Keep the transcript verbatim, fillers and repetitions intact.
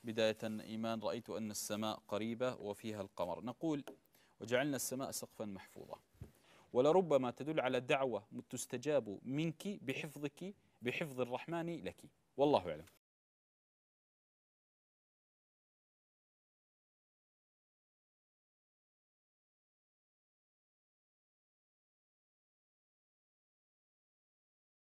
بداية إيمان، رأيت أن السماء قريبة وفيها القمر. نقول: وجعلنا السماء سقفا محفوظا. ولربما تدل على دعوة تستجاب منك بحفظك بحفظ الرحمن لك، والله أعلم.